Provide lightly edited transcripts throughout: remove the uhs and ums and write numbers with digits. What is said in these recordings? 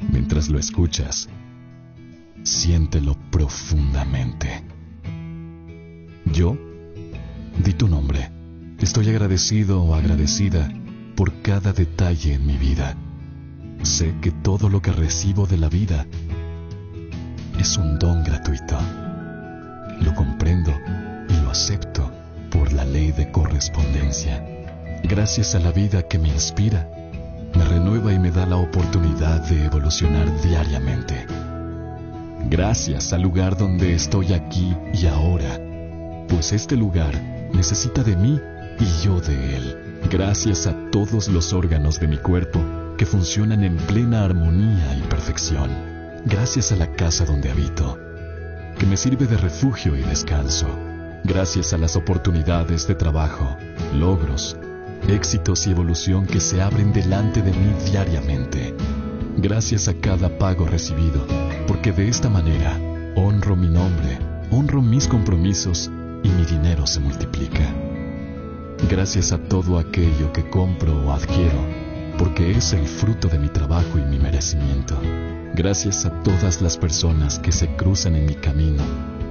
Mientras lo escuchas, siéntelo profundamente. Yo, di tu nombre. Estoy agradecido o agradecida por cada detalle en mi vida. Sé que todo lo que recibo de la vida es un don gratuito. Lo comprendo y lo acepto por la ley de correspondencia. Gracias a la vida que me inspira, me renueva y me da la oportunidad de evolucionar diariamente. Gracias al lugar donde estoy aquí y ahora, pues este lugar necesita de mí y yo de él. Gracias a todos los órganos de mi cuerpo que funcionan en plena armonía y perfección. Gracias a la casa donde habito, que me sirve de refugio y descanso. Gracias a las oportunidades de trabajo, logros, éxitos y evolución que se abren delante de mí diariamente. Gracias a cada pago recibido, porque de esta manera honro mi nombre, honro mis compromisos y mi dinero se multiplica. Gracias a todo aquello que compro o adquiero, porque es el fruto de mi trabajo y mi merecimiento. Gracias a todas las personas que se cruzan en mi camino.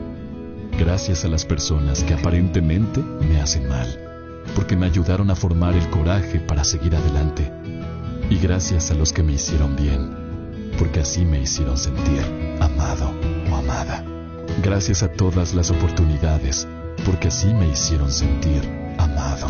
Gracias a las personas que aparentemente me hacen mal, porque me ayudaron a formar el coraje para seguir adelante. Y gracias a los que me hicieron bien, porque así me hicieron sentir amado o amada. Gracias a todas las oportunidades, porque así me hicieron sentir amado.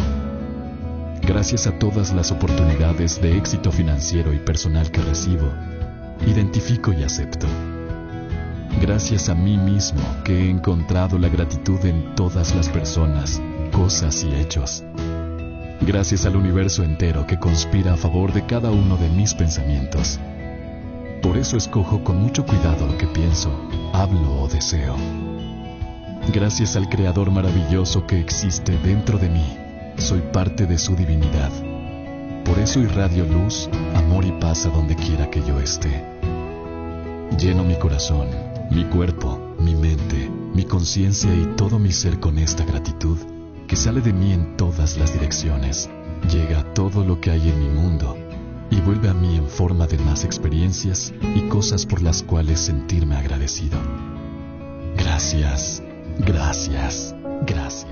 Gracias a todas las oportunidades de éxito financiero y personal que recibo, identifico y acepto. Gracias a mí mismo que he encontrado la gratitud en todas las personas, cosas y hechos. Gracias al universo entero que conspira a favor de cada uno de mis pensamientos. Por eso escojo con mucho cuidado lo que pienso, hablo o deseo. Gracias al Creador maravilloso que existe dentro de mí, soy parte de su divinidad. Por eso irradio luz, amor y paz a donde quiera que yo esté. Lleno mi corazón, mi cuerpo, mi mente, mi conciencia y todo mi ser con esta gratitud que sale de mí en todas las direcciones. Llega a todo lo que hay en mi mundo y vuelve a mí en forma de más experiencias y cosas por las cuales sentirme agradecido. Gracias, gracias, gracias.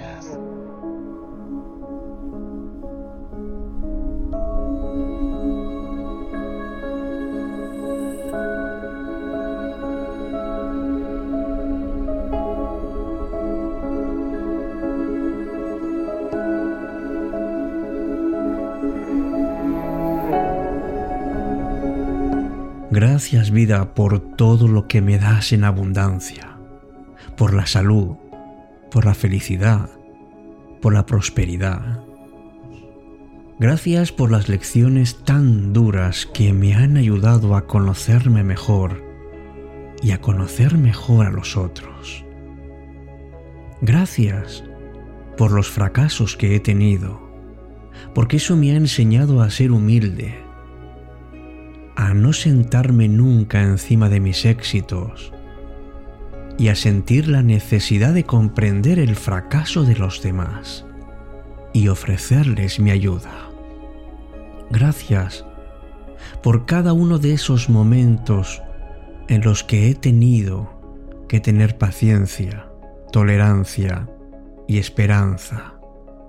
Gracias, vida, por todo lo que me das en abundancia, por la salud, por la felicidad, por la prosperidad. Gracias por las lecciones tan duras que me han ayudado a conocerme mejor y a conocer mejor a los otros. Gracias por los fracasos que he tenido, porque eso me ha enseñado a ser humilde, a no sentarme nunca encima de mis éxitos y a sentir la necesidad de comprender el fracaso de los demás y ofrecerles mi ayuda. Gracias por cada uno de esos momentos en los que he tenido que tener paciencia, tolerancia y esperanza.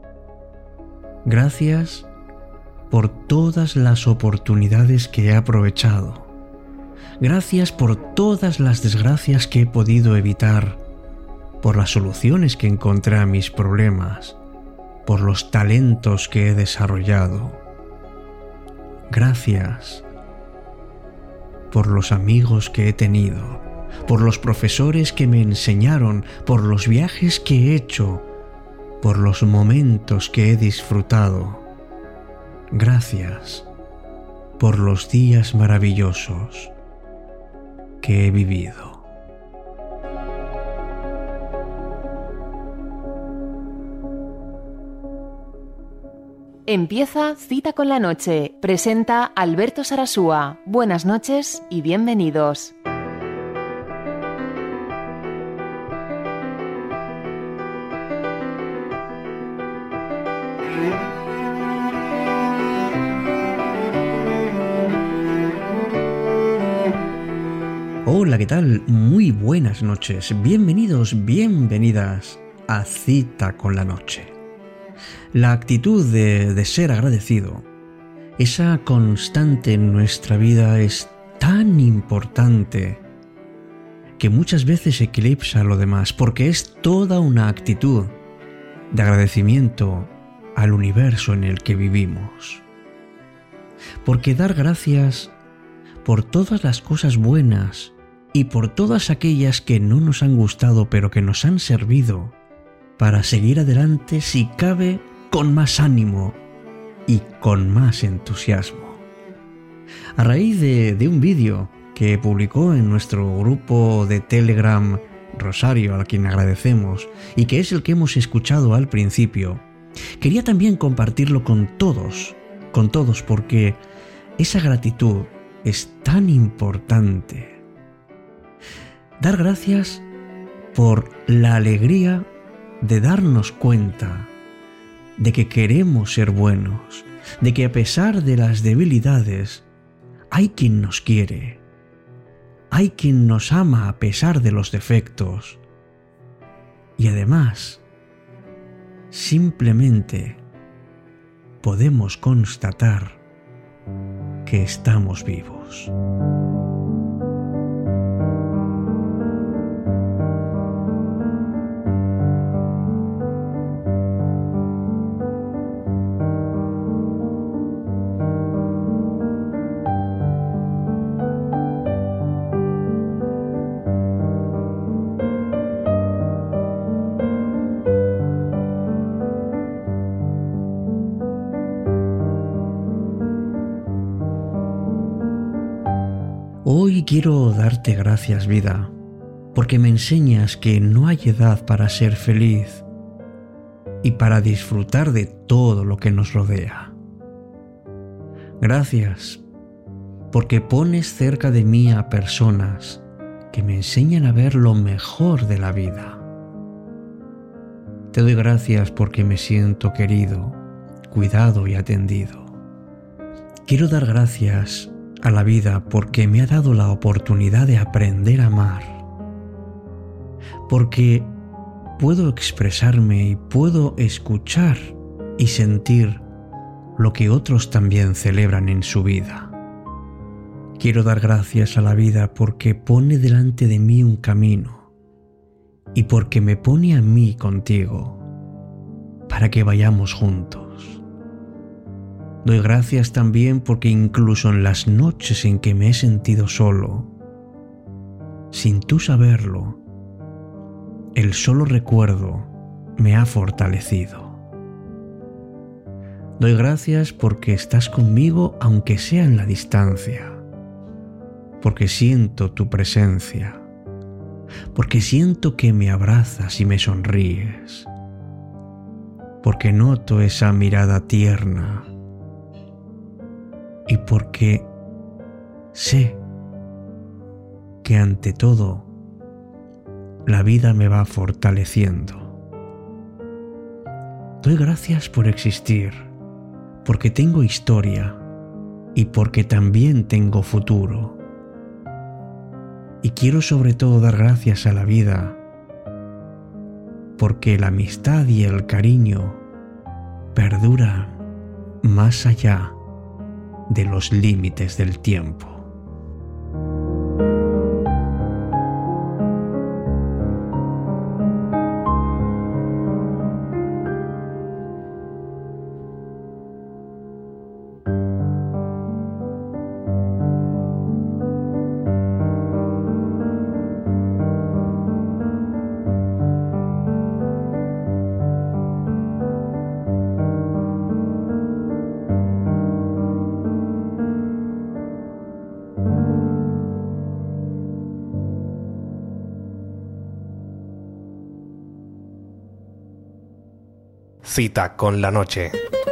Gracias por todas las oportunidades que he aprovechado. Gracias por todas las desgracias que he podido evitar, por las soluciones que encontré a mis problemas, por los talentos que he desarrollado. Gracias por los amigos que he tenido, por los profesores que me enseñaron, por los viajes que he hecho, por los momentos que he disfrutado. Gracias por los días maravillosos que he vivido. Empieza Cita con la Noche. Presenta Alberto Sarasúa. Buenas noches y bienvenidos. Hola, ¿qué tal? Muy buenas noches. Bienvenidos, bienvenidas a Cita con la Noche. La actitud de ser agradecido, esa constante en nuestra vida es tan importante que muchas veces eclipsa lo demás, porque es toda una actitud de agradecimiento al universo en el que vivimos. Porque dar gracias por todas las cosas buenas y por todas aquellas que no nos han gustado pero que nos han servido para seguir adelante, si cabe, con más ánimo y con más entusiasmo. A raíz de un vídeo que publicó en nuestro grupo de Telegram Rosario, a quien agradecemos, y que es el que hemos escuchado al principio, quería también compartirlo con todos, porque esa gratitud es tan importante. Dar gracias por la alegría de darnos cuenta de que queremos ser buenos, de que a pesar de las debilidades, hay quien nos quiere, hay quien nos ama a pesar de los defectos. Y además, simplemente podemos constatar que estamos vivos. Hoy quiero darte gracias, vida, porque me enseñas que no hay edad para ser feliz y para disfrutar de todo lo que nos rodea. Gracias, porque pones cerca de mí a personas que me enseñan a ver lo mejor de la vida. Te doy gracias porque me siento querido, cuidado y atendido. Quiero dar gracias a la vida porque me ha dado la oportunidad de aprender a amar, porque puedo expresarme y puedo escuchar y sentir lo que otros también celebran en su vida. Quiero dar gracias a la vida porque pone delante de mí un camino y porque me pone a mí contigo para que vayamos juntos. Doy gracias también porque incluso en las noches en que me he sentido solo, sin tú saberlo, el solo recuerdo me ha fortalecido. Doy gracias porque estás conmigo aunque sea en la distancia, porque siento tu presencia, porque siento que me abrazas y me sonríes, porque noto esa mirada tierna, y porque sé que ante todo la vida me va fortaleciendo. Doy gracias por existir, porque tengo historia y porque también tengo futuro. Y quiero sobre todo dar gracias a la vida, porque la amistad y el cariño perduran más allá de los límites del tiempo. Cita con la Noche.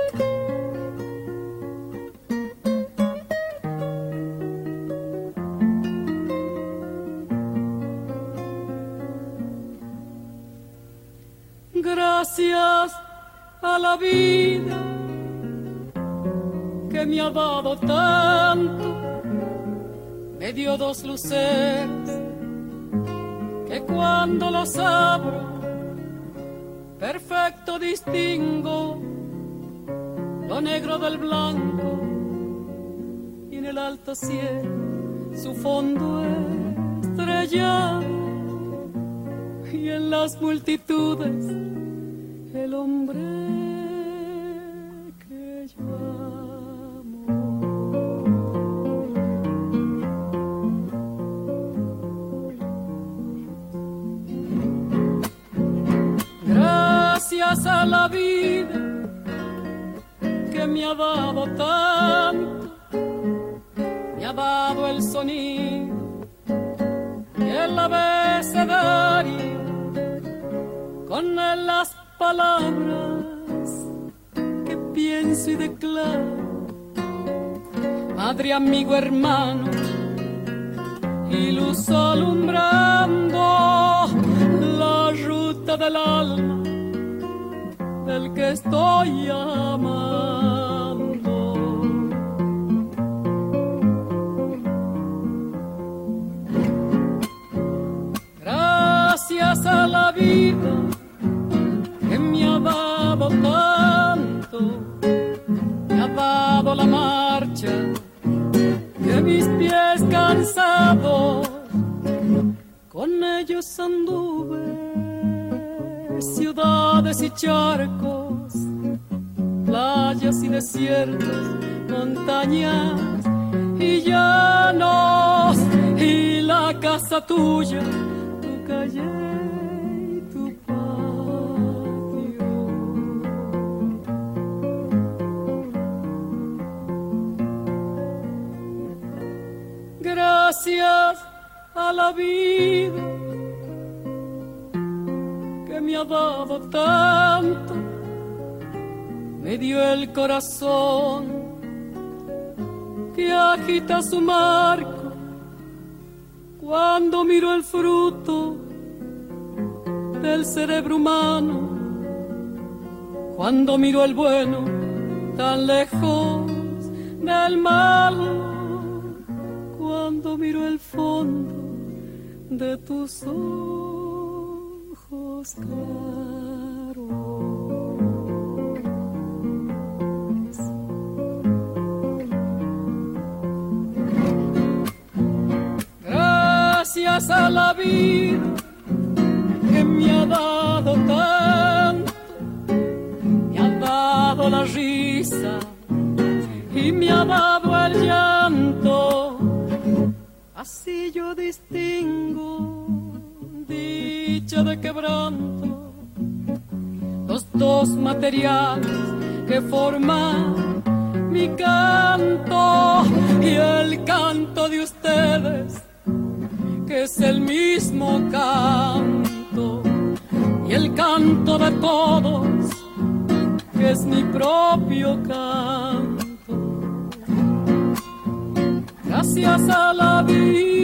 Gracias a la vida que me ha dado tanto, me dio dos luceros que cuando los abro perfecto distingo lo negro del blanco y en el alto cielo su fondo estrellado y en las multitudes el hombre que yo amo. Gracias a la vida que me ha dado tanto, me ha dado el sonido y el abecedario, con él las palabras que pienso y declaro, madre, amigo, hermano, y luz alumbrando la ruta del alma del que estoy amando. Gracias a la vida que me ha dado tanto, me ha dado la marcha de mis pies cansados, con ellos anduve ciudades y charcos, playas y desiertos, montañas y llanos, y la casa tuya, tu calle y tu patio. Gracias a la vida que me ha dado tanto, me dio el corazón que agita su marco cuando miro el fruto del cerebro humano, cuando miro el bueno tan lejos del malo, cuando miro el fondo de tus ojos claros. Gracias a la vida que me ha dado tanto, me ha dado la risa y me ha dado el llanto, así yo distingo dicha de quebranto, los dos materiales que forman mi canto y el canto de ustedes, que es el mismo canto, y el canto de todos, que es mi propio canto. Gracias a la vida